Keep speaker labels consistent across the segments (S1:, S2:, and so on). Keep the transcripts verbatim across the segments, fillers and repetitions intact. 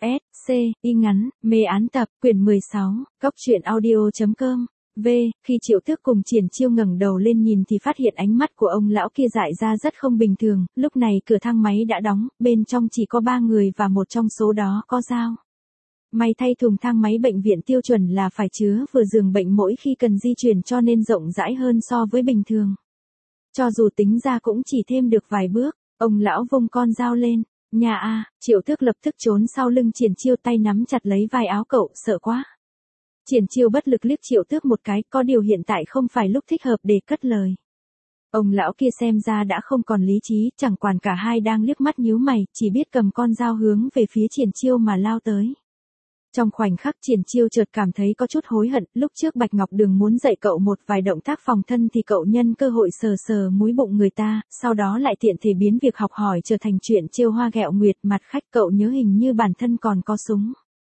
S1: S, C, y ngắn, mê án tập, quyển mười sáu, cốc truyện audio.com. V, khi Triệu Tước cùng Triển Chiêu ngẩng đầu lên nhìn thì phát hiện ánh mắt của ông lão kia dại ra rất không bình thường, lúc này cửa thang máy đã đóng, bên trong chỉ có ba người và một trong số đó có dao. May thay thùng thang máy bệnh viện tiêu chuẩn là phải chứa vừa giường bệnh mỗi khi cần di chuyển cho nên rộng rãi hơn so với bình thường. Cho dù tính ra cũng chỉ thêm được vài bước, ông lão vung con dao lên. Nhà a, Triệu Tước lập tức trốn sau lưng Triển Chiêu, tay nắm chặt lấy vai áo cậu, sợ quá. Triển Chiêu bất lực liếc Triệu Tước một cái, có điều hiện tại không phải lúc thích hợp để cất lời. Ông lão kia xem ra đã không còn lý trí, chẳng quản cả hai đang liếc mắt nhíu mày, chỉ biết cầm con dao hướng về phía Triển Chiêu mà lao tới. Trong khoảnh khắc Triển Chiêu chợt cảm thấy có chút hối hận, lúc trước Bạch Ngọc Đường muốn dạy cậu một vài động tác phòng thân thì cậu nhân cơ hội sờ sờ múi bụng người ta, sau đó lại tiện thể biến việc học hỏi trở thành chuyện trêu hoa ghẹo nguyệt. Mặt khách cậu nhớ hình như bản thân còn có súng.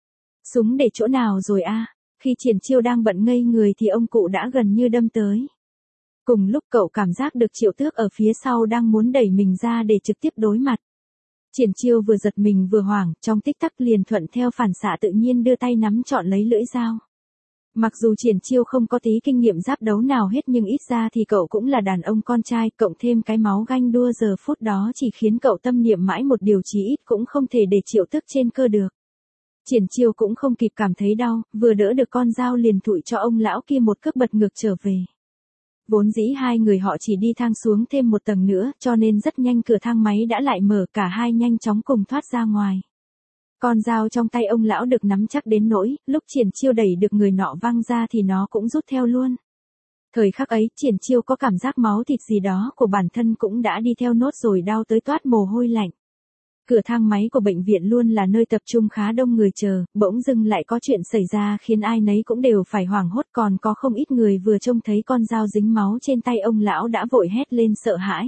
S1: Súng để chỗ nào rồi a? Khi Triển Chiêu đang bận ngây người thì ông cụ đã gần như đâm tới. Cùng lúc cậu cảm giác được Triệu Tước ở phía sau đang muốn đẩy mình ra để trực tiếp đối mặt. Triển Chiêu vừa giật mình vừa hoảng, trong tích tắc liền thuận theo phản xạ tự nhiên đưa tay nắm trọn lấy lưỡi dao. Mặc dù Triển Chiêu không có tí kinh nghiệm giáp đấu nào hết nhưng ít ra thì cậu cũng là đàn ông con trai, cộng thêm cái máu ganh đua giờ phút đó chỉ khiến cậu tâm niệm mãi một điều chí ít cũng không thể để Triệu Tước trên cơ được. Triển Chiêu cũng không kịp cảm thấy đau, vừa đỡ được con dao liền thụi cho ông lão kia một cước bật ngược trở về. Vốn dĩ hai người họ chỉ đi thang xuống thêm một tầng nữa, cho nên rất nhanh cửa thang máy đã lại mở, cả hai nhanh chóng cùng thoát ra ngoài. Con dao trong tay ông lão được nắm chắc đến nỗi, lúc Triển Chiêu đẩy được người nọ văng ra thì nó cũng rút theo luôn. Thời khắc ấy, Triển Chiêu có cảm giác máu thịt gì đó của bản thân cũng đã đi theo nốt rồi đau tới toát mồ hôi lạnh. Cửa thang máy của bệnh viện luôn là nơi tập trung khá đông người chờ, bỗng dưng lại có chuyện xảy ra khiến ai nấy cũng đều phải hoảng hốt, còn có không ít người vừa trông thấy con dao dính máu trên tay ông lão đã vội hét lên sợ hãi.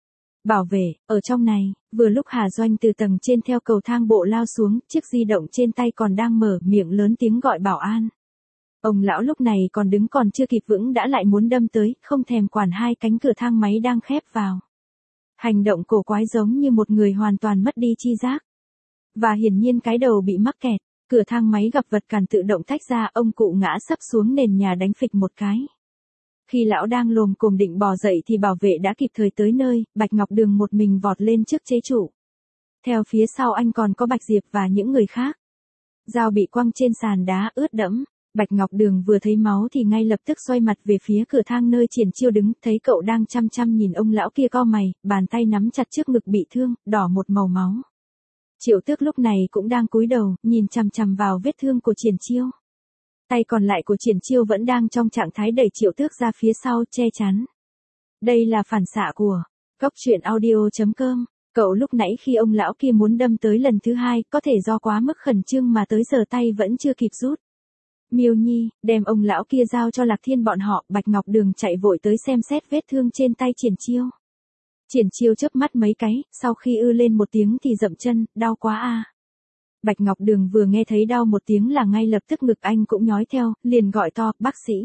S1: Bảo vệ, ở trong này, vừa lúc Hà Doanh từ tầng trên theo cầu thang bộ lao xuống, chiếc di động trên tay còn đang mở, miệng lớn tiếng gọi bảo an. Ông lão lúc này còn đứng còn chưa kịp vững đã lại muốn đâm tới, không thèm quản hai cánh cửa thang máy đang khép vào. Hành động cổ quái giống như một người hoàn toàn mất đi chi giác. Và hiển nhiên cái đầu bị mắc kẹt, cửa thang máy gặp vật cản tự động tách ra, ông cụ ngã sấp xuống nền nhà đánh phịch một cái. Khi lão đang lồm cồm định bò dậy thì bảo vệ đã kịp thời tới nơi, Bạch Ngọc Đường một mình vọt lên trước chế trụ. Theo phía sau anh còn có Bạch Diệp và những người khác. Dao bị quăng trên sàn đá ướt đẫm. Bạch Ngọc Đường vừa thấy máu thì ngay lập tức xoay mặt về phía cửa thang nơi Triển Chiêu đứng, thấy cậu đang chăm chăm nhìn ông lão kia cau mày, bàn tay nắm chặt trước ngực bị thương, đỏ một màu máu. Triệu Tước lúc này cũng đang cúi đầu, nhìn chằm chằm vào vết thương của Triển Chiêu. Tay còn lại của Triển Chiêu vẫn đang trong trạng thái đẩy Triệu Tước ra phía sau, che chắn. Đây là phản xạ của cốc truyện audio.com. Cậu lúc nãy khi ông lão kia muốn đâm tới lần thứ hai, có thể do quá mức khẩn trương mà tới giờ tay vẫn chưa kịp rút. Miêu Nhi, đem ông lão kia giao cho Lạc Thiên bọn họ. Bạch Ngọc Đường chạy vội tới xem xét vết thương trên tay Triển Chiêu. Triển Chiêu chớp mắt mấy cái, sau khi ư lên một tiếng thì dậm chân, đau quá a. Bạch Ngọc Đường vừa nghe thấy đau một tiếng là ngay lập tức ngực anh cũng nhói theo, liền gọi to, bác sĩ.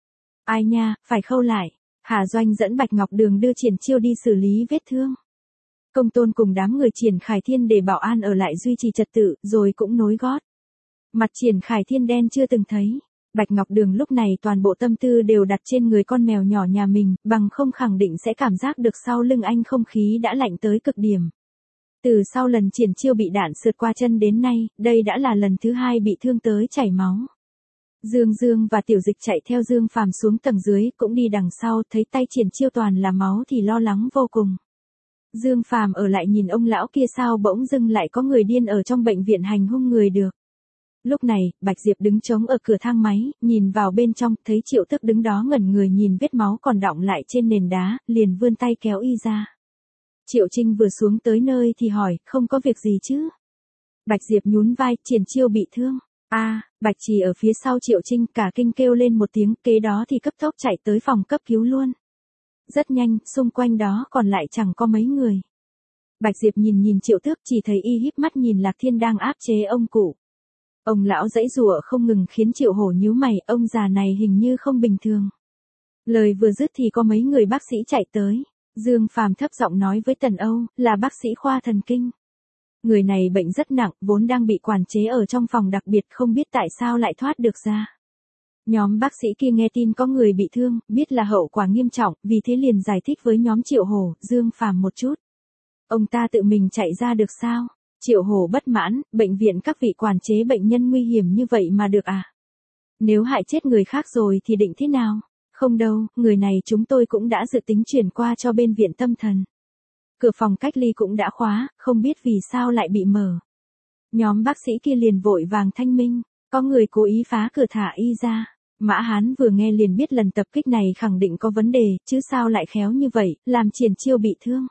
S1: Ai nha, phải khâu lại. Hà Doanh dẫn Bạch Ngọc Đường đưa Triển Chiêu đi xử lý vết thương. Công Tôn cùng đám người Triển Khải Thiên để bảo an ở lại duy trì trật tự, rồi cũng nối gót. Mặt Triển Khải Thiên đen chưa từng thấy. Bạch Ngọc Đường lúc này toàn bộ tâm tư đều đặt trên người con mèo nhỏ nhà mình, bằng không khẳng định sẽ cảm giác được sau lưng anh không khí đã lạnh tới cực điểm. Từ sau lần Triển Chiêu bị đạn sượt qua chân đến nay, đây đã là lần thứ hai bị thương tới chảy máu. Dương Dương và Tiểu Dịch chạy theo Dương Phàm xuống tầng dưới, cũng đi đằng sau, thấy tay Triển Chiêu toàn là máu thì lo lắng vô cùng. Dương Phàm ở lại nhìn ông lão kia sao bỗng dưng lại có người điên ở trong bệnh viện hành hung người được. Lúc này, Bạch Diệp đứng trống ở cửa thang máy, nhìn vào bên trong, thấy Triệu Tước đứng đó ngẩn người nhìn vết máu còn đọng lại trên nền đá, liền vươn tay kéo y ra. Triệu Trinh vừa xuống tới nơi thì hỏi, không có việc gì chứ? Bạch Diệp nhún vai, Triển Chiêu bị thương. A, à, Bạch Trì ở phía sau Triệu Trinh cả kinh kêu lên một tiếng, kế đó thì cấp tốc chạy tới phòng cấp cứu luôn. Rất nhanh, xung quanh đó còn lại chẳng có mấy người. Bạch Diệp nhìn nhìn Triệu Tước chỉ thấy y híp mắt nhìn Lạc Thiên đang áp chế ông cụ. Ông lão giãy giụa không ngừng khiến Triệu Hổ nhíu mày, ông già này hình như không bình thường. Lời vừa dứt thì có mấy người bác sĩ chạy tới. Dương Phàm thấp giọng nói với Tần Âu, là bác sĩ khoa thần kinh. Người này bệnh rất nặng, vốn đang bị quản chế ở trong phòng đặc biệt không biết tại sao lại thoát được ra. Nhóm bác sĩ kia nghe tin có người bị thương, biết là hậu quả nghiêm trọng, vì thế liền giải thích với nhóm Triệu Hổ, Dương Phàm một chút. Ông ta tự mình chạy ra được sao? Triệu Hổ bất mãn, bệnh viện các vị quản chế bệnh nhân nguy hiểm như vậy mà được à? Nếu hại chết người khác rồi thì định thế nào? Không đâu, người này chúng tôi cũng đã dự tính chuyển qua cho bên viện tâm thần. Cửa phòng cách ly cũng đã khóa, không biết vì sao lại bị mở. Nhóm bác sĩ kia liền vội vàng thanh minh, có người cố ý phá cửa thả y ra. Mã Hán vừa nghe liền biết lần tập kích này khẳng định có vấn đề, chứ sao lại khéo như vậy, làm Triển Chiêu bị thương.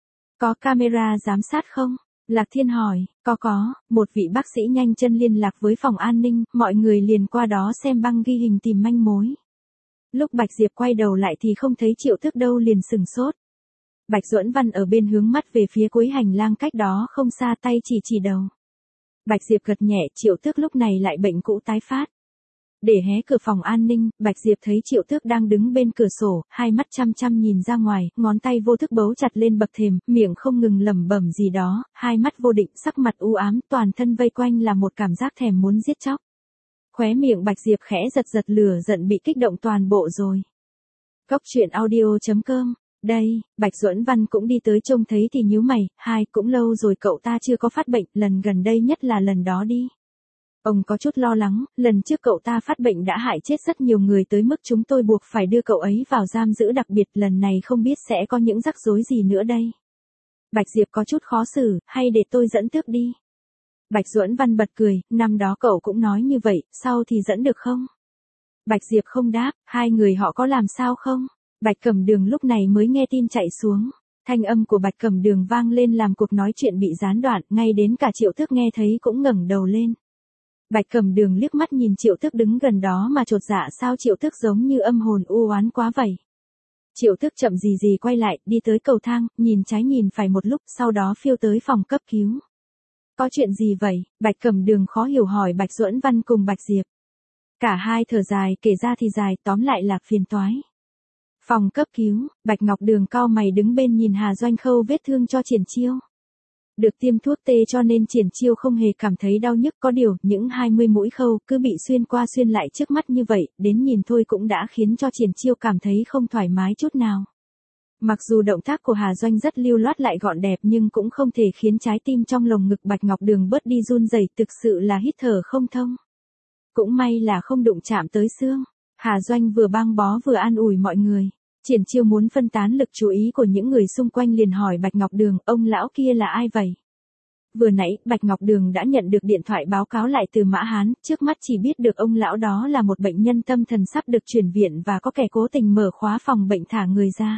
S1: Có camera giám sát không? Lạc Thiên hỏi, có có, một vị bác sĩ nhanh chân liên lạc với phòng an ninh, mọi người liền qua đó xem băng ghi hình tìm manh mối. Lúc Bạch Diệp quay đầu lại thì không thấy Triệu Tước đâu liền sừng sốt. Bạch Duẫn Văn ở bên hướng mắt về phía cuối hành lang cách đó không xa tay chỉ chỉ đầu. Bạch Diệp gật nhẹ, Triệu Tước lúc này lại bệnh cũ tái phát. Để hé cửa phòng an ninh, Bạch Diệp thấy Triệu Tước đang đứng bên cửa sổ, hai mắt chăm chăm nhìn ra ngoài, ngón tay vô thức bấu chặt lên bậc thềm, miệng không ngừng lẩm bẩm gì đó, hai mắt vô định, sắc mặt u ám, toàn thân vây quanh là một cảm giác thèm muốn giết chóc. Khóe miệng Bạch Diệp khẽ giật giật, lửa giận bị kích động toàn bộ rồi. Cốc truyện audio chấm com. Đây, Bạch Duẫn Văn cũng đi tới trông thấy thì nhíu mày, hai, cũng lâu rồi cậu ta chưa có phát bệnh, lần gần đây nhất là lần đó đi. Ông có chút lo lắng, lần trước cậu ta phát bệnh đã hại chết rất nhiều người tới mức chúng tôi buộc phải đưa cậu ấy vào giam giữ đặc biệt, lần này không biết sẽ có những rắc rối gì nữa đây. Bạch Diệp có chút khó xử, hay để tôi dẫn Tước đi. Bạch Duẫn Văn bật cười, năm đó cậu cũng nói như vậy, sau thì dẫn được không? Bạch Diệp không đáp, hai người họ có làm sao không? Bạch Cẩm Đường lúc này mới nghe tin chạy xuống. Thanh âm của Bạch Cẩm Đường vang lên làm cuộc nói chuyện bị gián đoạn, ngay đến cả Triệu Tước nghe thấy cũng ngẩng đầu lên. Bạch Cẩm Đường liếc mắt nhìn Triệu Tước đứng gần đó mà chột dạ, sao Triệu Tước giống như âm hồn u oán quá vậy. Triệu Tước chậm gì gì quay lại, đi tới cầu thang, nhìn trái nhìn phải một lúc, sau đó phiêu tới phòng cấp cứu. Có chuyện gì vậy? Bạch Cẩm Đường khó hiểu hỏi Bạch Duẫn Văn cùng Bạch Diệp. Cả hai thở dài, kể ra thì dài, tóm lại là phiền toái. Phòng cấp cứu, Bạch Ngọc Đường cau mày đứng bên nhìn Hà Doanh khâu vết thương cho Triển Chiêu. Được tiêm thuốc tê cho nên Triển Chiêu không hề cảm thấy đau nhức, có điều, những hai mươi mũi khâu cứ bị xuyên qua xuyên lại trước mắt như vậy, đến nhìn thôi cũng đã khiến cho Triển Chiêu cảm thấy không thoải mái chút nào. Mặc dù động tác của Hà Doanh rất lưu loát lại gọn đẹp nhưng cũng không thể khiến trái tim trong lồng ngực Bạch Ngọc Đường bớt đi run rẩy, thực sự là hít thở không thông. Cũng may là không đụng chạm tới xương. Hà Doanh vừa băng bó vừa an ủi mọi người. Triển Chiêu muốn phân tán lực chú ý của những người xung quanh liền hỏi Bạch Ngọc Đường, ông lão kia là ai vậy? Vừa nãy, Bạch Ngọc Đường đã nhận được điện thoại báo cáo lại từ Mã Hán, trước mắt chỉ biết được ông lão đó là một bệnh nhân tâm thần sắp được chuyển viện và có kẻ cố tình mở khóa phòng bệnh thả người ra.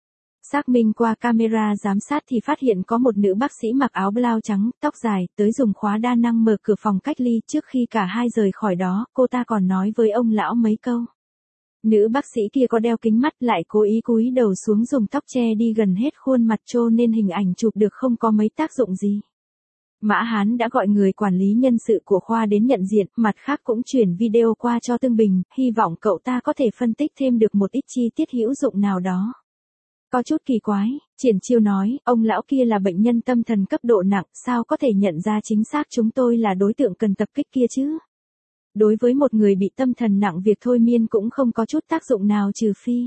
S1: Xác minh qua camera giám sát thì phát hiện có một nữ bác sĩ mặc áo blau trắng, tóc dài, tới dùng khóa đa năng mở cửa phòng cách ly, trước khi cả hai rời khỏi đó, cô ta còn nói với ông lão mấy câu. Nữ bác sĩ kia có đeo kính mắt lại cố ý cúi đầu xuống dùng tóc che đi gần hết khuôn mặt trô nên hình ảnh chụp được không có mấy tác dụng gì. Mã Hán đã gọi người quản lý nhân sự của khoa đến nhận diện, mặt khác cũng chuyển video qua cho Tương Bình, hy vọng cậu ta có thể phân tích thêm được một ít chi tiết hữu dụng nào đó. Có chút kỳ quái, Triển Chiêu nói, ông lão kia là bệnh nhân tâm thần cấp độ nặng, sao có thể nhận ra chính xác chúng tôi là đối tượng cần tập kích kia chứ? Đối với một người bị tâm thần nặng việc thôi miên cũng không có chút tác dụng nào trừ phi.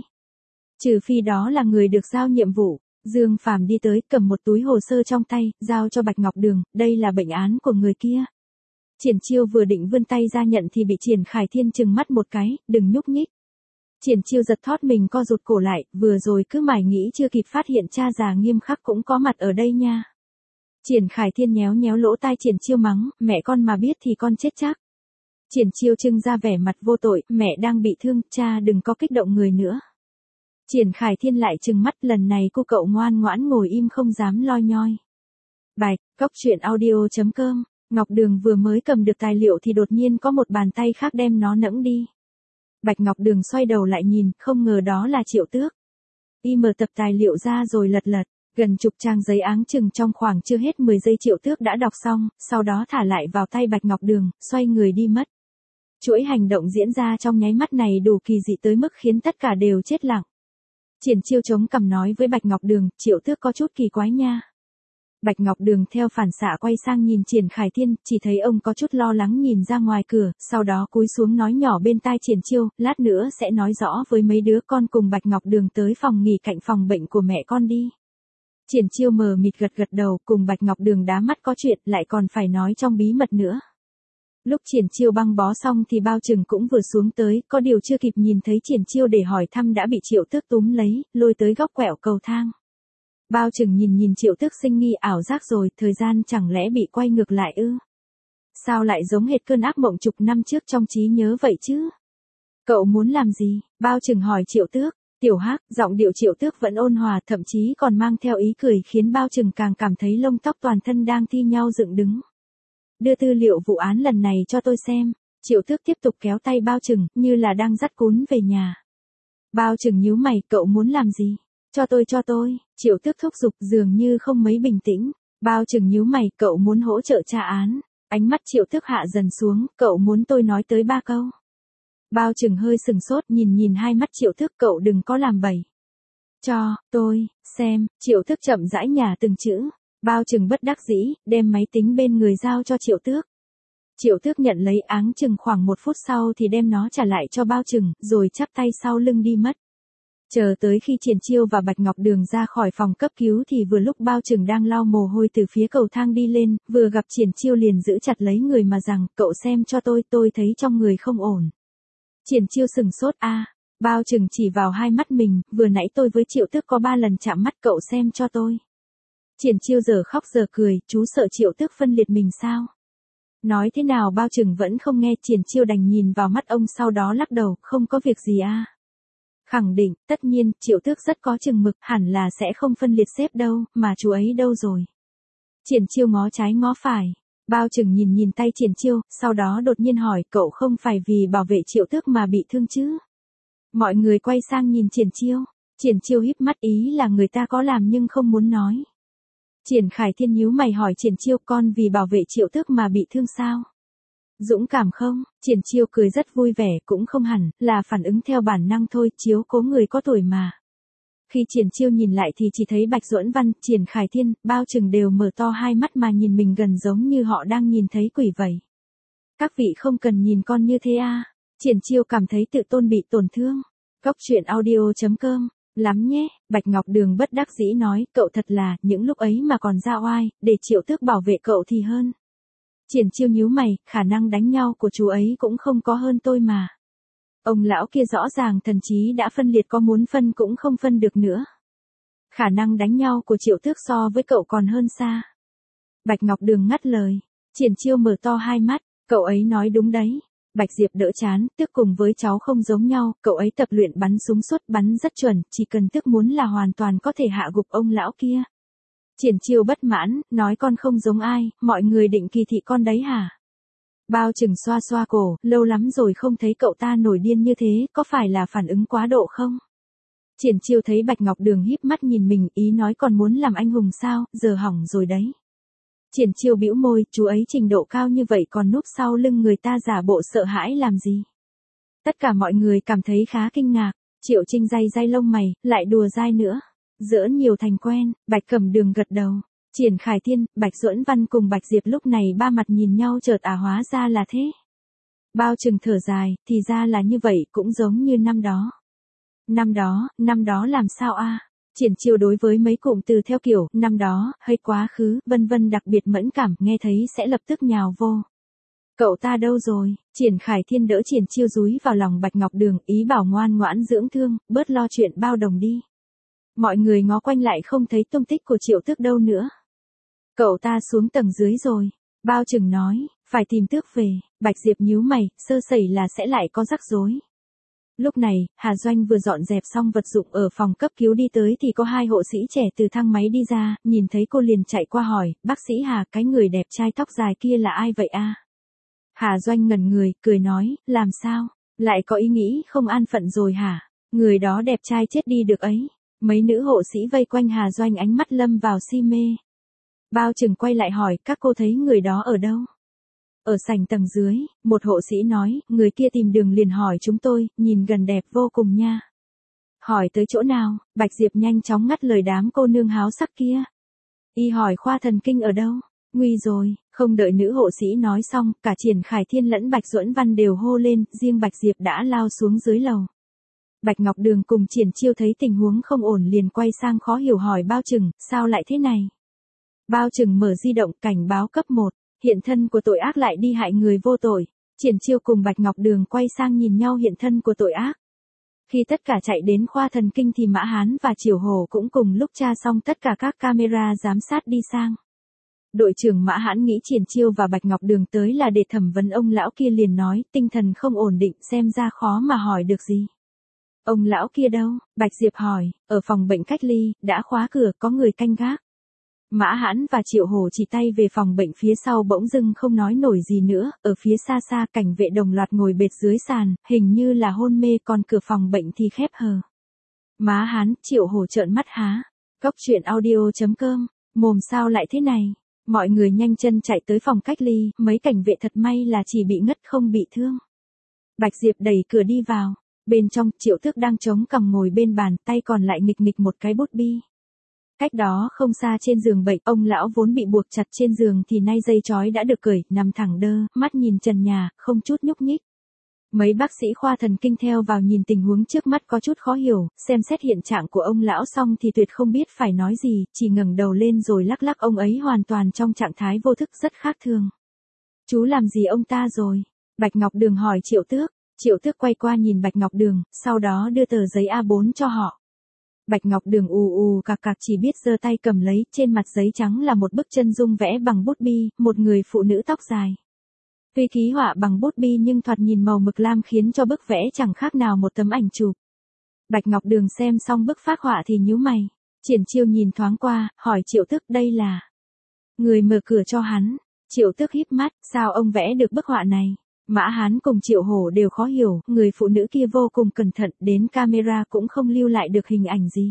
S1: Trừ phi đó là người được giao nhiệm vụ. Dương Phàm đi tới, cầm một túi hồ sơ trong tay, giao cho Bạch Ngọc Đường, đây là bệnh án của người kia. Triển Chiêu vừa định vươn tay ra nhận thì bị Triển Khải Thiên trừng mắt một cái, đừng nhúc nhích. Triển Chiêu giật thót mình co rụt cổ lại, vừa rồi cứ mải nghĩ chưa kịp phát hiện cha già nghiêm khắc cũng có mặt ở đây nha. Triển Khải Thiên nhéo nhéo lỗ tai Triển Chiêu mắng, mẹ con mà biết thì con chết chắc. Triển Chiêu trưng ra vẻ mặt vô tội, mẹ đang bị thương, cha đừng có kích động người nữa. Triển Khải Thiên lại trừng mắt, lần này cô cậu ngoan ngoãn ngồi im không dám loi nhoi. Bạch, cốc truyện audio chấm com, Ngọc Đường vừa mới cầm được tài liệu thì đột nhiên có một bàn tay khác đem nó nẫng đi. Bạch Ngọc Đường xoay đầu lại nhìn, không ngờ đó là Triệu Tước. Y mở tập tài liệu ra rồi lật lật, gần chục trang giấy áng chừng trong khoảng chưa hết mười giây Triệu Tước đã đọc xong, sau đó thả lại vào tay Bạch Ngọc Đường, xoay người đi mất. Chuỗi hành động diễn ra trong nháy mắt này đủ kỳ dị tới mức khiến tất cả đều chết lặng. Triển Chiêu chống cằm nói với Bạch Ngọc Đường, Triệu Tước có chút kỳ quái nha. Bạch Ngọc Đường theo phản xạ quay sang nhìn Triển Khải Thiên, chỉ thấy ông có chút lo lắng nhìn ra ngoài cửa, sau đó cúi xuống nói nhỏ bên tai Triển Chiêu, lát nữa sẽ nói rõ với mấy đứa con cùng Bạch Ngọc Đường tới phòng nghỉ cạnh phòng bệnh của mẹ con đi. Triển Chiêu mờ mịt gật gật đầu, cùng Bạch Ngọc Đường đá mắt có chuyện, lại còn phải nói trong bí mật nữa. Lúc Triển Chiêu băng bó xong thì Bao Trừng cũng vừa xuống tới, có điều chưa kịp nhìn thấy Triển Chiêu để hỏi thăm đã bị Triệu Tước túm lấy, lôi tới góc quẹo cầu thang. Bao Trừng nhìn nhìn Triệu Tước sinh nghi ảo giác rồi, thời gian chẳng lẽ bị quay ngược lại ư? Sao lại giống hệt cơn ác mộng chục năm trước trong trí nhớ vậy chứ? Cậu muốn làm gì? Bao Trừng hỏi Triệu Tước. Tiểu Hắc, giọng điệu Triệu Tước vẫn ôn hòa, thậm chí còn mang theo ý cười khiến Bao Trừng càng cảm thấy lông tóc toàn thân đang thi nhau dựng đứng. Đưa tư liệu vụ án lần này cho tôi xem. Triệu Tước tiếp tục kéo tay Bao Trừng, như là đang dắt cún về nhà. Bao Trừng nhíu mày, cậu muốn làm gì? Cho tôi cho tôi, Triệu Tước thúc giục dường như không mấy bình tĩnh. Bao Trừng nhíu mày, cậu muốn hỗ trợ tra án. Ánh mắt Triệu Tước hạ dần xuống, cậu muốn tôi nói tới ba câu. Bao Trừng hơi sừng sốt nhìn nhìn hai mắt Triệu Tước, cậu đừng có làm bậy. Cho, tôi, xem, Triệu Tước chậm rãi nhả từng chữ. Bao Trừng bất đắc dĩ, đem máy tính bên người giao cho Triệu Tước. Triệu Tước nhận lấy áng chừng khoảng một phút sau thì đem nó trả lại cho Bao Trừng, rồi chắp tay sau lưng đi mất. Chờ tới khi Triển Chiêu và Bạch Ngọc Đường ra khỏi phòng cấp cứu thì vừa lúc Bao Trừng đang lau mồ hôi từ phía cầu thang đi lên, vừa gặp Triển Chiêu liền giữ chặt lấy người mà rằng, cậu xem cho tôi, tôi thấy trong người không ổn. Triển Chiêu sừng sốt a, à, Bao Trừng chỉ vào hai mắt mình, vừa nãy tôi với Triệu Tước có ba lần chạm mắt, cậu xem cho tôi. Triển Chiêu giờ khóc giờ cười, chú sợ Triệu Tước phân liệt mình sao? Nói thế nào Bao Trừng vẫn không nghe, Triển Chiêu đành nhìn vào mắt ông sau đó lắc đầu, không có việc gì a. À. Khẳng định, tất nhiên, Triệu Tước rất có chừng mực, hẳn là sẽ không phân liệt sếp đâu, mà chú ấy đâu rồi? Triển Chiêu ngó trái ngó phải. Bao Trừng nhìn nhìn tay Triển Chiêu, sau đó đột nhiên hỏi, cậu không phải vì bảo vệ Triệu Tước mà bị thương chứ? Mọi người quay sang nhìn Triển Chiêu. Triển Chiêu híp mắt, ý là người ta có làm nhưng không muốn nói. Triển Khải Thiên nhíu mày hỏi Triển Chiêu, con vì bảo vệ Triệu Tước mà bị thương sao? Dũng cảm không? Triển Chiêu cười rất vui vẻ, cũng không hẳn, là phản ứng theo bản năng thôi, chiếu cố người có tuổi mà. Khi Triển Chiêu nhìn lại thì chỉ thấy Bạch Duẫn Văn, Triển Khải Thiên, Bao Trừng đều mở to hai mắt mà nhìn mình gần giống như họ đang nhìn thấy quỷ vậy. Các vị không cần nhìn con như thế à? Triển Chiêu cảm thấy tự tôn bị tổn thương. Cóc truyện audio chấm com lắm nhé, Bạch Ngọc Đường bất đắc dĩ nói, cậu thật là, những lúc ấy mà còn ra oai, để Triệu Tước bảo vệ cậu thì hơn. Triển Chiêu nhíu mày, khả năng đánh nhau của chú ấy cũng không có hơn tôi mà. Ông lão kia rõ ràng thần trí đã phân liệt, có muốn phân cũng không phân được nữa. Khả năng đánh nhau của Triệu Tước so với cậu còn hơn xa. Bạch Ngọc Đường ngắt lời. Triển Chiêu mở to hai mắt, cậu ấy nói đúng đấy. Bạch Diệp đỡ chán, Tước cùng với cháu không giống nhau, cậu ấy tập luyện bắn súng suốt, bắn rất chuẩn, chỉ cần Tước muốn là hoàn toàn có thể hạ gục ông lão kia. Triển Chiêu bất mãn, nói con không giống ai, mọi người định kỳ thị con đấy hả? Bao Trừng xoa xoa cổ, lâu lắm rồi không thấy cậu ta nổi điên như thế, có phải là phản ứng quá độ không? Triển Chiêu thấy Bạch Ngọc Đường híp mắt nhìn mình, ý nói còn muốn làm anh hùng sao, giờ hỏng rồi đấy. Triển Chiêu bĩu môi, chú ấy trình độ cao như vậy còn núp sau lưng người ta giả bộ sợ hãi làm gì? Tất cả mọi người cảm thấy khá kinh ngạc, Triệu Trinh day day lông mày, lại đùa dai nữa. Giỡn nhiều thành quen, Bạch Cẩm Đường gật đầu. Triển Khải Thiên, Bạch Duẫn Văn cùng Bạch Diệp lúc này ba mặt nhìn nhau chợt à hóa ra là thế. Bao Trừng thở dài, thì ra là như vậy, cũng giống như năm đó. Năm đó, năm đó làm sao a? À? Triển Chiêu đối với mấy cụm từ theo kiểu, năm đó, hay quá khứ, vân vân đặc biệt mẫn cảm, nghe thấy sẽ lập tức nhào vô. Cậu ta đâu rồi? Triển Khải Thiên đỡ Triển Chiêu dúi vào lòng Bạch Ngọc Đường, ý bảo ngoan ngoãn dưỡng thương, bớt lo chuyện Bao Đồng đi. Mọi người ngó quanh lại không thấy tung tích của Triệu Tước đâu nữa. Cậu ta xuống tầng dưới rồi. Bao Trừng nói, phải tìm Tước về. Bạch Diệp nhíu mày, sơ sẩy là sẽ lại có rắc rối. Lúc này, Hà Doanh vừa dọn dẹp xong vật dụng ở phòng cấp cứu đi tới thì có hai hộ sĩ trẻ từ thang máy đi ra, nhìn thấy cô liền chạy qua hỏi, bác sĩ Hà, cái người đẹp trai tóc dài kia là ai vậy a? Hà Doanh ngẩn người, cười nói, làm sao? Lại có ý nghĩ không an phận rồi hả? Người đó đẹp trai chết đi được ấy. Mấy nữ hộ sĩ vây quanh Hà Doanh ánh mắt lâm vào si mê. Bao Trừng quay lại hỏi, các cô thấy người đó ở đâu? Ở sảnh tầng dưới, một hộ sĩ nói, người kia tìm đường liền hỏi chúng tôi, nhìn gần đẹp vô cùng nha. Hỏi tới chỗ nào, Bạch Diệp nhanh chóng ngắt lời đám cô nương háo sắc kia. Y hỏi khoa thần kinh ở đâu? Nguy rồi, không đợi nữ hộ sĩ nói xong, cả Triển Khải Thiên lẫn Bạch Duẫn Văn đều hô lên, riêng Bạch Diệp đã lao xuống dưới lầu. Bạch Ngọc Đường cùng Triển Chiêu thấy tình huống không ổn liền quay sang khó hiểu hỏi Bao Trừng, sao lại thế này? Bao Trừng mở di động cảnh báo cấp một, hiện thân của tội ác lại đi hại người vô tội. Triển Chiêu cùng Bạch Ngọc Đường quay sang nhìn nhau hiện thân của tội ác. Khi tất cả chạy đến khoa thần kinh thì Mã Hán và Triều Hổ cũng cùng lúc tra xong tất cả các camera giám sát đi sang. Đội trưởng Mã Hán nghĩ Triển Chiêu và Bạch Ngọc Đường tới là để thẩm vấn ông lão kia liền nói, tinh thần không ổn định xem ra khó mà hỏi được gì. Ông lão kia đâu? Bạch Diệp hỏi, ở phòng bệnh cách ly, đã khóa cửa, có người canh gác. Mã Hãn và Triệu Hổ chỉ tay về phòng bệnh phía sau bỗng dưng không nói nổi gì nữa, ở phía xa xa cảnh vệ đồng loạt ngồi bệt dưới sàn, hình như là hôn mê còn cửa phòng bệnh thì khép hờ. Má Hán, Triệu Hổ trợn mắt há. Cốc truyện audio chấm com, mồm sao lại thế này? Mọi người nhanh chân chạy tới phòng cách ly, mấy cảnh vệ thật may là chỉ bị ngất không bị thương. Bạch Diệp đẩy cửa đi vào, bên trong Triệu Tước đang chống cằm ngồi bên bàn, tay còn lại nghịch nghịch một cái bút bi. Cách đó không xa trên giường bệnh, ông lão vốn bị buộc chặt trên giường thì nay dây trói đã được cởi, nằm thẳng đơ, mắt nhìn trần nhà, không chút nhúc nhích. Mấy bác sĩ khoa thần kinh theo vào nhìn tình huống trước mắt có chút khó hiểu, xem xét hiện trạng của ông lão xong thì tuyệt không biết phải nói gì, chỉ ngẩng đầu lên rồi lắc lắc ông ấy hoàn toàn trong trạng thái vô thức rất khác thường. Chú làm gì ông ta rồi? Bạch Ngọc Đường hỏi Triệu Tước. Triệu Tước quay qua nhìn Bạch Ngọc Đường, sau đó đưa tờ giấy A bốn cho họ. Bạch Ngọc Đường ù ù cạc cạc chỉ biết giơ tay cầm lấy, trên mặt giấy trắng là một bức chân dung vẽ bằng bút bi, một người phụ nữ tóc dài. Tuy ký họa bằng bút bi nhưng thoạt nhìn màu mực lam khiến cho bức vẽ chẳng khác nào một tấm ảnh chụp. Bạch Ngọc Đường xem xong bức phác họa thì nhíu mày. Triển Chiêu nhìn thoáng qua, hỏi Triệu Tước đây là người mở cửa cho hắn. Triệu Tước híp mắt, sao ông vẽ được bức họa này? Mã Hán cùng Triệu Hổ đều khó hiểu, người phụ nữ kia vô cùng cẩn thận, đến camera cũng không lưu lại được hình ảnh gì.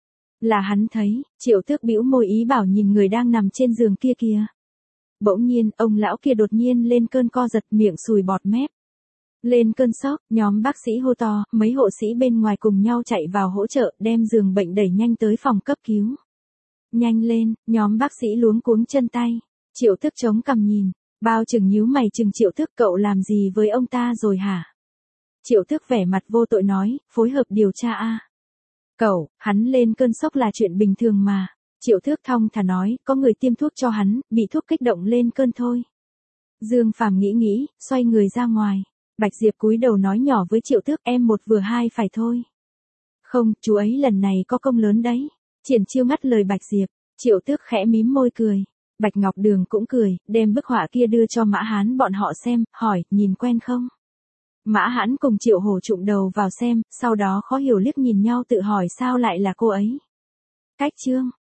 S1: Là hắn thấy, Triệu Tước bĩu môi ý bảo nhìn người đang nằm trên giường kia kìa. Bỗng nhiên, ông lão kia đột nhiên lên cơn co giật, miệng sùi bọt mép. Lên cơn sốc, nhóm bác sĩ hô to, mấy hộ sĩ bên ngoài cùng nhau chạy vào hỗ trợ, đem giường bệnh đẩy nhanh tới phòng cấp cứu. Nhanh lên, nhóm bác sĩ luống cuống chân tay. Triệu Tước chống cằm nhìn. Bao Trừng nhíu mày chừng Triệu Tước, cậu làm gì với ông ta rồi hả? Triệu Tước vẻ mặt vô tội nói, phối hợp điều tra a. Cậu, hắn lên cơn sốc là chuyện bình thường mà. Triệu Tước thong thả nói, có người tiêm thuốc cho hắn, bị thuốc kích động lên cơn thôi. Dương Phàm nghĩ nghĩ, xoay người ra ngoài. Bạch Diệp cúi đầu nói nhỏ với Triệu Tước, em một vừa hai phải thôi. Không, chú ấy lần này có công lớn đấy. Triển Chiêu ngắt lời Bạch Diệp. Triệu Tước khẽ mím môi cười. Bạch Ngọc Đường cũng cười, đem bức họa kia đưa cho Mã Hán bọn họ xem, hỏi, nhìn quen không? Mã Hán cùng Triệu Hổ trụm đầu vào xem, sau đó khó hiểu liếc nhìn nhau tự hỏi sao lại là cô ấy. Cách chương.